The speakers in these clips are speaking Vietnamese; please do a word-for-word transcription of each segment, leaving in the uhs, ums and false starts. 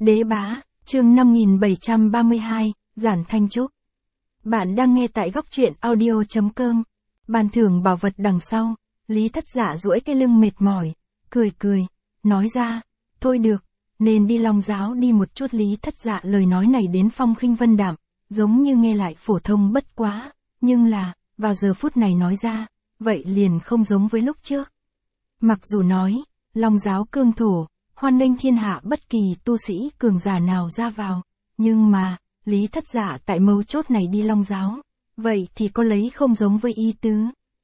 Đế Bá, chương năm nghìn bảy trăm ba mươi hai, Giản Thanh Trúc. Bạn đang nghe tại góc truyện audio chấm com. Ban thưởng bảo vật đằng sau, Lý Thất Dạ duỗi cái lưng mệt mỏi, cười cười, nói ra, thôi được, nên đi Long Giáo đi một chút. Lý Thất Dạ lời nói này đến phong khinh vân đạm, giống như nghe lại phổ thông bất quá, nhưng là, vào giờ phút này nói ra, vậy liền không giống với lúc trước. Mặc dù nói, Long Giáo cương thổ, hoan nghênh thiên hạ bất kỳ tu sĩ cường giả nào ra vào, nhưng mà, Lý Thất Dạ tại mấu chốt này đi Long Giáo, vậy thì có lấy không giống với ý tứ.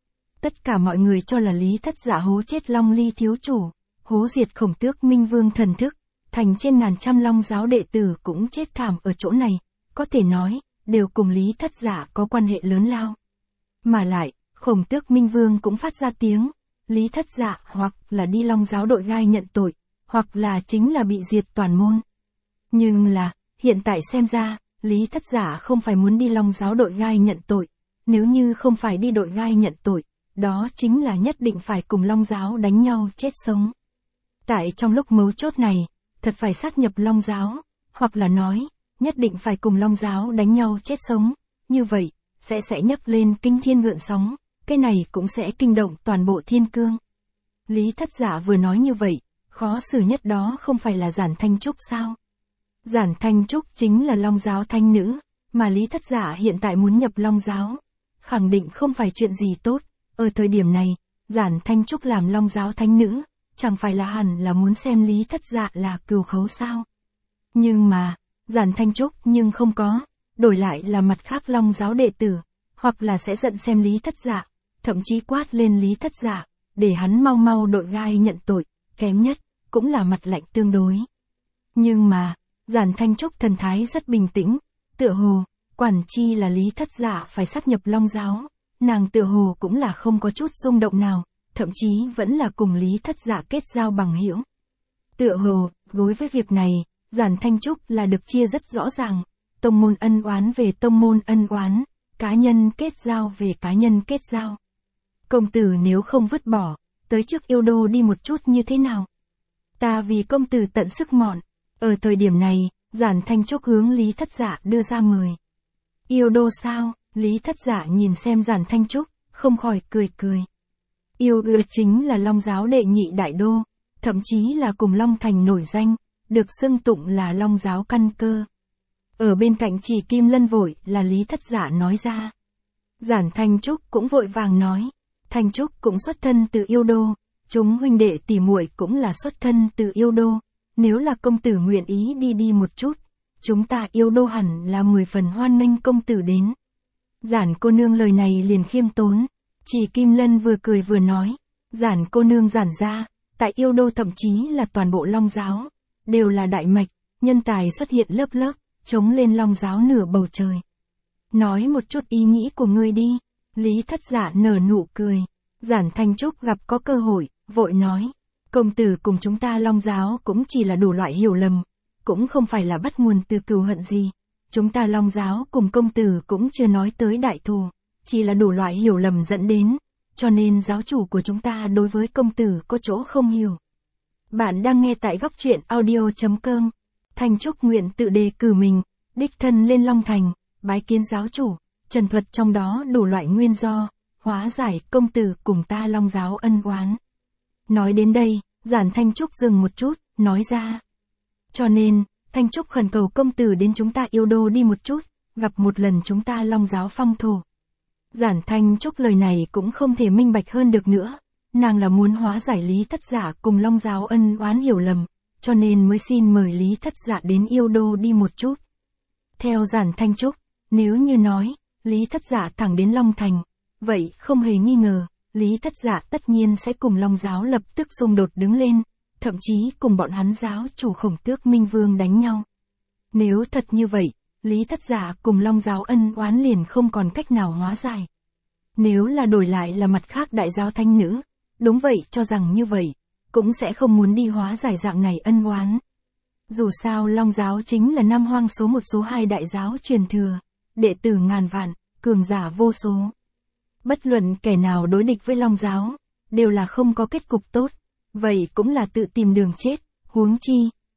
Tất cả mọi người cho là Lý Thất Dạ hố chết Long Ly thiếu chủ, hố diệt Khổng Tước Minh Vương thần thức, thành trên ngàn trăm Long Giáo đệ tử cũng chết thảm ở chỗ này, có thể nói, đều cùng Lý Thất Dạ có quan hệ lớn lao. Mà lại, Khổng Tước Minh Vương cũng phát ra tiếng, Lý Thất Dạ hoặc là đi Long Giáo đội gai nhận tội, hoặc là chính là bị diệt toàn môn. Nhưng là, hiện tại xem ra, Lý Thất Dạ không phải muốn đi Long Giáo đội gai nhận tội, nếu như không phải đi đội gai nhận tội, đó chính là nhất định phải cùng Long Giáo đánh nhau chết sống. Tại trong lúc mấu chốt này, thật phải sát nhập Long Giáo, hoặc là nói, nhất định phải cùng Long Giáo đánh nhau chết sống, như vậy, sẽ sẽ nhấc lên kinh thiên gợn sóng, cái này cũng sẽ kinh động toàn bộ thiên cương. Lý Thất Dạ vừa nói như vậy, khó xử nhất đó không phải là Giản Thanh Trúc sao? Giản Thanh Trúc chính là Long Giáo thánh nữ, mà Lý Thất Dạ hiện tại muốn nhập Long Giáo, khẳng định không phải chuyện gì tốt. Ở thời điểm này, Giản Thanh Trúc làm Long Giáo thánh nữ, chẳng phải là hẳn là muốn xem Lý Thất Dạ là cừu khấu sao? Nhưng mà, Giản Thanh Trúc nhưng không có, đổi lại là mặt khác Long Giáo đệ tử, hoặc là sẽ giận xem Lý Thất Dạ, thậm chí quát lên Lý Thất Dạ, để hắn mau mau đội gai nhận tội, kém nhất, cũng là mặt lạnh tương đối. Nhưng mà, Giản Thanh Trúc thần thái rất bình tĩnh, tựa hồ, quản chi là Lý Thất Dạ phải sát nhập Long Giáo, nàng tựa hồ cũng là không có chút rung động nào, thậm chí vẫn là cùng Lý Thất Dạ kết giao bằng hữu. Tựa hồ, đối với việc này, Giản Thanh Trúc là được chia rất rõ ràng, tông môn ân oán về tông môn ân oán, cá nhân kết giao về cá nhân kết giao. Công tử nếu không vứt bỏ, tới trước yêu đô đi một chút như thế nào? Ta vì công tử tận sức mọn. Ở thời điểm này, Giản Thanh Trúc hướng Lý Thất Dạ đưa ra mời. Yêu đô sao? Lý Thất Dạ nhìn xem Giản Thanh Trúc, không khỏi cười cười. Yêu đô chính là Long Giáo đệ nhị đại đô, thậm chí là cùng Long Thành nổi danh, được xưng tụng là Long Giáo căn cơ. Ở bên cạnh Chỉ Kim Lân vội là Lý Thất Dạ nói ra. Giản Thanh Trúc cũng vội vàng nói, Thanh Trúc cũng xuất thân từ yêu đô, chúng huynh đệ tỷ muội cũng là xuất thân từ yêu đô. Nếu là công tử nguyện ý đi đi một chút, chúng ta yêu đô hẳn là mười phần hoan nghênh công tử đến. Giản cô nương lời này liền khiêm tốn, Chỉ Kim Lân vừa cười vừa nói, Giản cô nương giản ra, tại yêu đô thậm chí là toàn bộ Long Giáo, đều là đại mạch, nhân tài xuất hiện lớp lớp, chống lên Long Giáo nửa bầu trời. Nói một chút ý nghĩ của ngươi đi, Lý Thất Dạ nở nụ cười, Giản Thanh Trúc gặp có cơ hội, vội nói. Công tử cùng chúng ta Long Giáo cũng chỉ là đủ loại hiểu lầm, cũng không phải là bắt nguồn từ cừu hận gì. Chúng ta Long Giáo cùng công tử cũng chưa nói tới đại thù, chỉ là đủ loại hiểu lầm dẫn đến, cho nên giáo chủ của chúng ta đối với công tử có chỗ không hiểu. Bạn đang nghe tại góc truyện audio chấm com. Thanh Trúc nguyện tự đề cử mình, đích thân lên Long Thành, bái kiến giáo chủ, trần thuật trong đó đủ loại nguyên do, hóa giải công tử cùng ta Long Giáo ân oán. Nói đến đây, Giản Thanh Trúc dừng một chút, nói ra. Cho nên, Thanh Trúc khẩn cầu công tử đến chúng ta yêu đô đi một chút, gặp một lần chúng ta Long Giáo phong thổ. Giản Thanh Trúc lời này cũng không thể minh bạch hơn được nữa, nàng là muốn hóa giải Lý Thất Dạ cùng Long Giáo ân oán hiểu lầm, cho nên mới xin mời Lý Thất Dạ đến yêu đô đi một chút. Theo Giản Thanh Trúc, nếu như nói, Lý Thất Dạ thẳng đến Long Thành, vậy không hề nghi ngờ. Lý Thất Dạ tất nhiên sẽ cùng Long Giáo lập tức xung đột đứng lên, thậm chí cùng bọn hắn giáo chủ Khổng Tước Minh Vương đánh nhau. Nếu thật như vậy, Lý Thất Dạ cùng Long Giáo ân oán liền không còn cách nào hóa giải. Nếu là đổi lại là mặt khác đại giáo thánh nữ, đúng vậy cho rằng như vậy, cũng sẽ không muốn đi hóa giải dạng này ân oán. Dù sao Long Giáo chính là Nam Hoang số một số hai đại giáo truyền thừa, đệ tử ngàn vạn, cường giả vô số. Bất luận kẻ nào đối địch với Long Giáo, đều là không có kết cục tốt, vậy cũng là tự tìm đường chết, huống chi,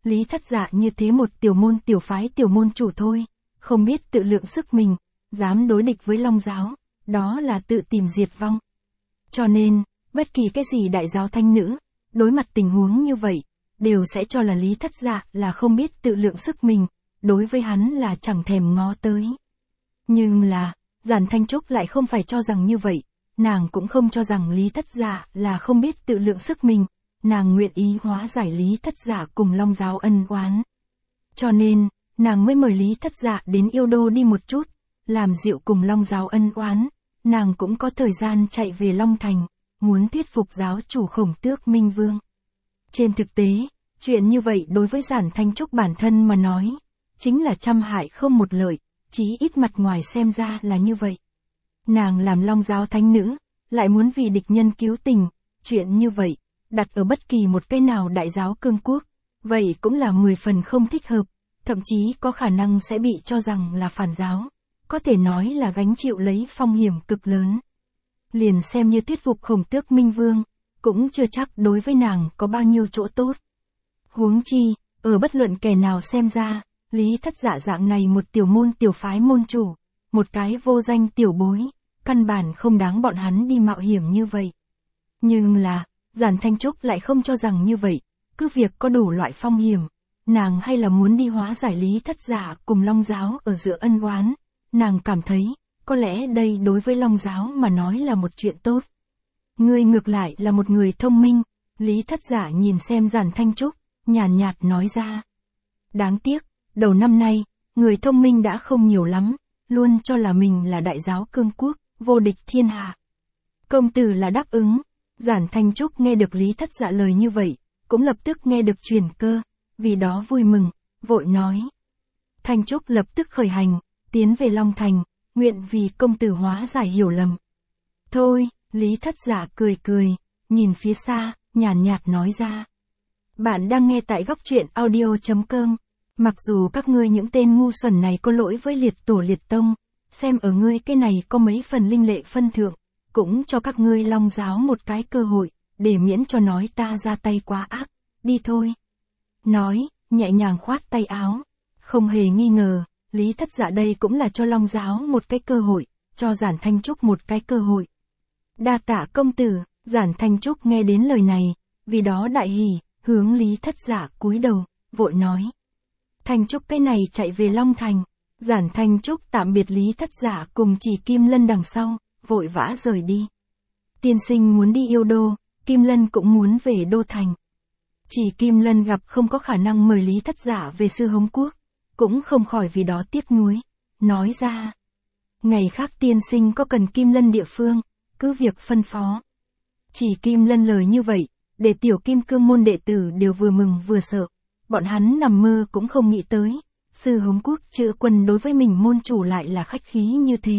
Lý Thất Dạ như thế một tiểu môn tiểu phái tiểu môn chủ thôi, không biết tự lượng sức mình, dám đối địch với Long giáo, đó là tự tìm diệt vong. Cho nên, bất kỳ cái gì đại giáo thanh nữ, đối mặt tình huống như vậy, đều sẽ cho là Lý Thất Dạ là không biết tự lượng sức mình, đối với hắn là chẳng thèm ngó tới. Nhưng là, Giản Thanh Trúc lại không phải cho rằng như vậy, nàng cũng không cho rằng Lý Thất Dạ là không biết tự lượng sức mình, nàng nguyện ý hóa giải Lý Thất Dạ cùng Long giáo ân oán. Cho nên, nàng mới mời Lý Thất Dạ đến Yêu Đô đi một chút, làm dịu cùng Long giáo ân oán, nàng cũng có thời gian chạy về Long Thành, muốn thuyết phục giáo chủ Khổng Tước Minh Vương. Trên thực tế, chuyện như vậy đối với Giản Thanh Trúc bản thân mà nói, chính là trăm hại không một lợi, chí ít mặt ngoài xem ra là như vậy. Nàng làm Long giáo thánh nữ, lại muốn vì địch nhân cứu tình, chuyện như vậy, đặt ở bất kỳ một cái nào đại giáo cương quốc, vậy cũng là mười phần không thích hợp, thậm chí có khả năng sẽ bị cho rằng là phản giáo, có thể nói là gánh chịu lấy phong hiểm cực lớn. Liền xem như thuyết phục Khổng Tước Minh Vương, cũng chưa chắc đối với nàng có bao nhiêu chỗ tốt. Huống chi, ở bất luận kẻ nào xem ra, Lý Thất Dạ dạng này một tiểu môn tiểu phái môn chủ, một cái vô danh tiểu bối, căn bản không đáng bọn hắn đi mạo hiểm như vậy. Nhưng là, Giản Thanh Trúc lại không cho rằng như vậy, cứ việc có đủ loại phong hiểm, nàng hay là muốn đi hóa giải Lý Thất Dạ cùng Long giáo ở giữa ân oán, nàng cảm thấy, có lẽ đây đối với Long giáo mà nói là một chuyện tốt. Ngươi ngược lại là một người thông minh, Lý Thất Dạ nhìn xem Giản Thanh Trúc, nhàn nhạt, nhạt nói ra. Đáng tiếc, đầu năm nay, người thông minh đã không nhiều lắm, luôn cho là mình là đại giáo cương quốc, vô địch thiên hạ. Công tử là đáp ứng, Giản Thanh Trúc nghe được Lý Thất Dạ lời như vậy, cũng lập tức nghe được chuyển cơ, vì đó vui mừng, vội nói. Thanh Trúc lập tức khởi hành, tiến về Long Thành, nguyện vì công tử hóa giải hiểu lầm. Thôi, Lý Thất Dạ cười cười, nhìn phía xa, nhàn nhạt, nhạt nói ra. Bạn đang nghe tại góc truyện audio chấm com. Mặc dù các ngươi những tên ngu xuẩn này có lỗi với liệt tổ liệt tông, xem ở ngươi cái này có mấy phần linh lệ phân thượng, cũng cho các ngươi Long giáo một cái cơ hội, để miễn cho nói ta ra tay quá ác, đi thôi. Nói, nhẹ nhàng khoát tay áo, không hề nghi ngờ, Lý Thất Dạ đây cũng là cho Long giáo một cái cơ hội, cho Giản Thanh Trúc một cái cơ hội. Đa tạ công tử, Giản Thanh Trúc nghe đến lời này, vì đó đại hỉ, hướng Lý Thất Dạ cúi đầu, vội nói. Thanh Trúc cái này chạy về Long Thành, Giản Thanh Trúc tạm biệt Lý Thất Dạ cùng Chỉ Kim Lân đằng sau, vội vã rời đi. Tiên sinh muốn đi Yêu Đô, Kim Lân cũng muốn về Đô Thành. Chỉ Kim Lân gặp không có khả năng mời Lý Thất Dạ về Sư Hống Quốc, cũng không khỏi vì đó tiếc nuối, nói ra. Ngày khác tiên sinh có cần Kim Lân địa phương, cứ việc phân phó. Chỉ Kim Lân lời như vậy, để tiểu Kim Cương môn đệ tử đều vừa mừng vừa sợ, bọn hắn nằm mơ cũng không nghĩ tới, Sư Hống Quốc chữa quân đối với mình môn chủ lại là khách khí như thế.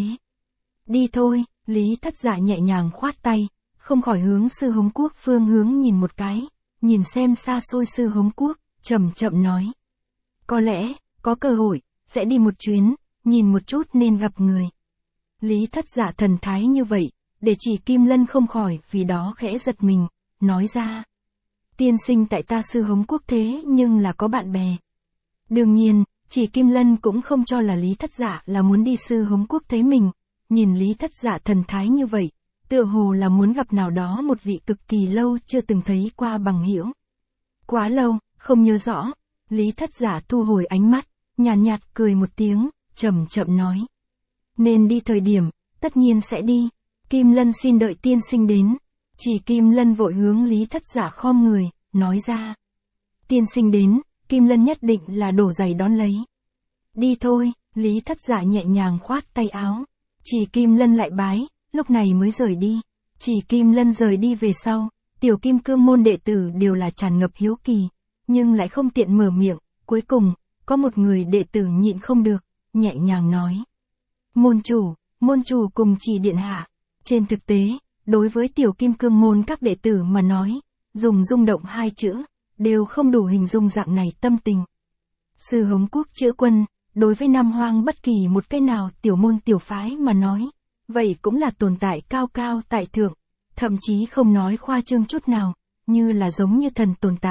Đi thôi, Lý Thất Dạ nhẹ nhàng khoát tay, không khỏi hướng Sư Hống Quốc phương hướng nhìn một cái, nhìn xem xa xôi Sư Hống Quốc, chậm chậm nói. Có lẽ, có cơ hội, sẽ đi một chuyến, nhìn một chút nên gặp người. Lý Thất Dạ thần thái như vậy, để Chỉ Kim Lân không khỏi vì đó khẽ giật mình, nói ra. Tiên sinh tại ta Sư Hống Quốc thế nhưng là có bạn bè. Đương nhiên, Chỉ Kim Lân cũng không cho là Lý Thất Dạ là muốn đi Sư Hống Quốc thế mình, nhìn Lý Thất Dạ thần thái như vậy, tựa hồ là muốn gặp nào đó một vị cực kỳ lâu chưa từng thấy qua bằng hữu. Quá lâu, không nhớ rõ, Lý Thất Dạ thu hồi ánh mắt, nhàn nhạt, nhạt cười một tiếng, chậm chậm nói. Nên đi thời điểm, tất nhiên sẽ đi, Kim Lân xin đợi tiên sinh đến. Chỉ Kim Lân vội hướng Lý Thất Dạ khom người, nói ra. Tiên sinh đến, Kim Lân nhất định là đổ giày đón lấy. Đi thôi, Lý Thất Dạ nhẹ nhàng khoát tay áo. Chỉ Kim Lân lại bái, lúc này mới rời đi. Chỉ Kim Lân rời đi về sau, tiểu Kim Cương môn đệ tử đều là tràn ngập hiếu kỳ, nhưng lại không tiện mở miệng, cuối cùng, có một người đệ tử nhịn không được, nhẹ nhàng nói. Môn chủ, môn chủ cùng Chỉ điện hạ. Trên thực tế, đối với tiểu Kim Cương môn các đệ tử mà nói, dùng rung động hai chữ, đều không đủ hình dung dạng này tâm tình. Sư Hống Quốc chữa quân, đối với Nam Hoang bất kỳ một cái nào tiểu môn tiểu phái mà nói, vậy cũng là tồn tại cao cao tại thượng, thậm chí không nói khoa trương chút nào, như là giống như thần tồn tại,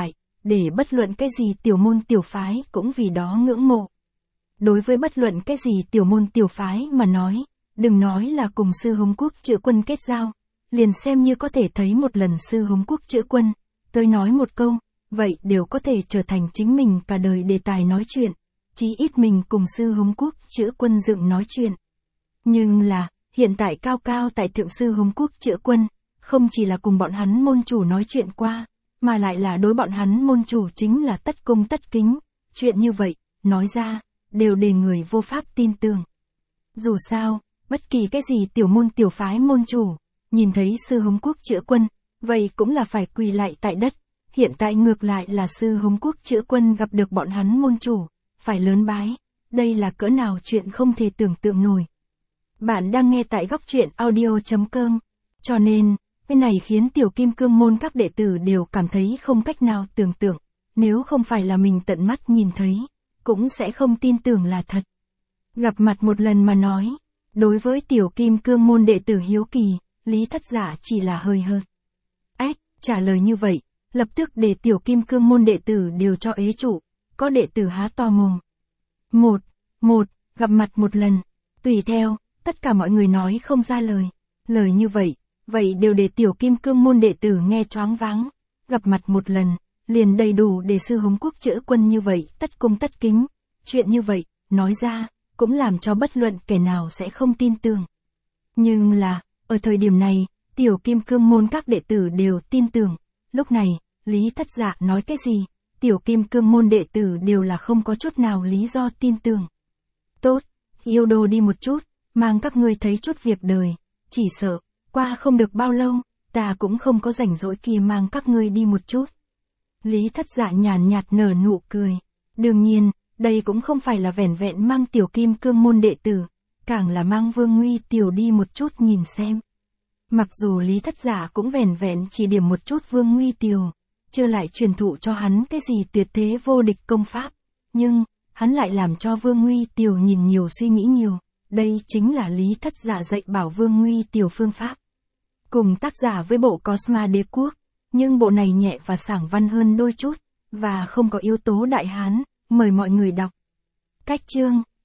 để bất luận cái gì tiểu môn tiểu phái cũng vì đó ngưỡng mộ. Đối với bất luận cái gì tiểu môn tiểu phái mà nói, đừng nói là cùng sư Hống Quốc Chữa Quân kết giao, liền xem như có thể thấy một lần sư Hống Quốc Chữa Quân, tôi nói một câu, vậy đều có thể trở thành chính mình cả đời đề tài nói chuyện, chí ít mình cùng sư Hống Quốc Chữa Quân dựng nói chuyện. Nhưng là, hiện tại cao cao tại thượng sư Hống Quốc Chữa Quân, không chỉ là cùng bọn hắn môn chủ nói chuyện qua, mà lại là đối bọn hắn môn chủ chính là tất cung tất kính, chuyện như vậy, nói ra, đều để người vô pháp tin tưởng. Dù sao, bất kỳ cái gì tiểu môn tiểu phái môn chủ, nhìn thấy sư Hống Quốc Chữa Quân, vậy cũng là phải quỳ lại tại đất, hiện tại ngược lại là sư Hống Quốc Chữa Quân gặp được bọn hắn môn chủ, phải lớn bái, đây là cỡ nào chuyện không thể tưởng tượng nổi. Bạn đang nghe tại góc truyện audio chấm com, cho nên, cái này khiến tiểu kim cương môn các đệ tử đều cảm thấy không cách nào tưởng tượng, nếu không phải là mình tận mắt nhìn thấy, cũng sẽ không tin tưởng là thật. Gặp mặt một lần mà nói, đối với tiểu kim cương môn đệ tử hiếu kỳ, Lý Thất Giả chỉ là hơi hợt. Ách, trả lời như vậy, lập tức để tiểu kim cương môn đệ tử đều cho ế trụ, có đệ tử há to mồm. Một, một, gặp mặt một lần, tùy theo, tất cả mọi người nói không ra lời, lời như vậy, vậy đều để tiểu kim cương môn đệ tử nghe choáng váng, gặp mặt một lần, liền đầy đủ để sư Hống Quốc Chữa Quân như vậy, tất cung tất kính, chuyện như vậy, nói ra, cũng làm cho bất luận kẻ nào sẽ không tin tưởng. Nhưng là, ở thời điểm này, tiểu kim cương môn các đệ tử đều tin tưởng, lúc này, Lý Thất Dạ nói cái gì, tiểu kim cương môn đệ tử đều là không có chút nào lý do tin tưởng. Tốt, yêu đồ đi một chút, mang các ngươi thấy chút việc đời, chỉ sợ, qua không được bao lâu, ta cũng không có rảnh rỗi kia mang các ngươi đi một chút. Lý Thất Dạ nhàn nhạt nở nụ cười, đương nhiên, đây cũng không phải là vẻn vẹn mang tiểu kim cương môn đệ tử, càng là mang Vương Nguy Tiểu đi một chút nhìn xem. Mặc dù Lý Thất Giả cũng vẻn vẹn chỉ điểm một chút Vương Nguy Tiểu, chưa lại truyền thụ cho hắn cái gì tuyệt thế vô địch công pháp, nhưng, hắn lại làm cho Vương Nguy Tiểu nhìn nhiều suy nghĩ nhiều, đây chính là Lý Thất Giả dạy bảo Vương Nguy Tiểu phương pháp. Cùng tác giả với bộ Cosma Đế Quốc, nhưng bộ này nhẹ và sảng văn hơn đôi chút, và không có yếu tố Đại Hán, mời mọi người đọc. Cách chương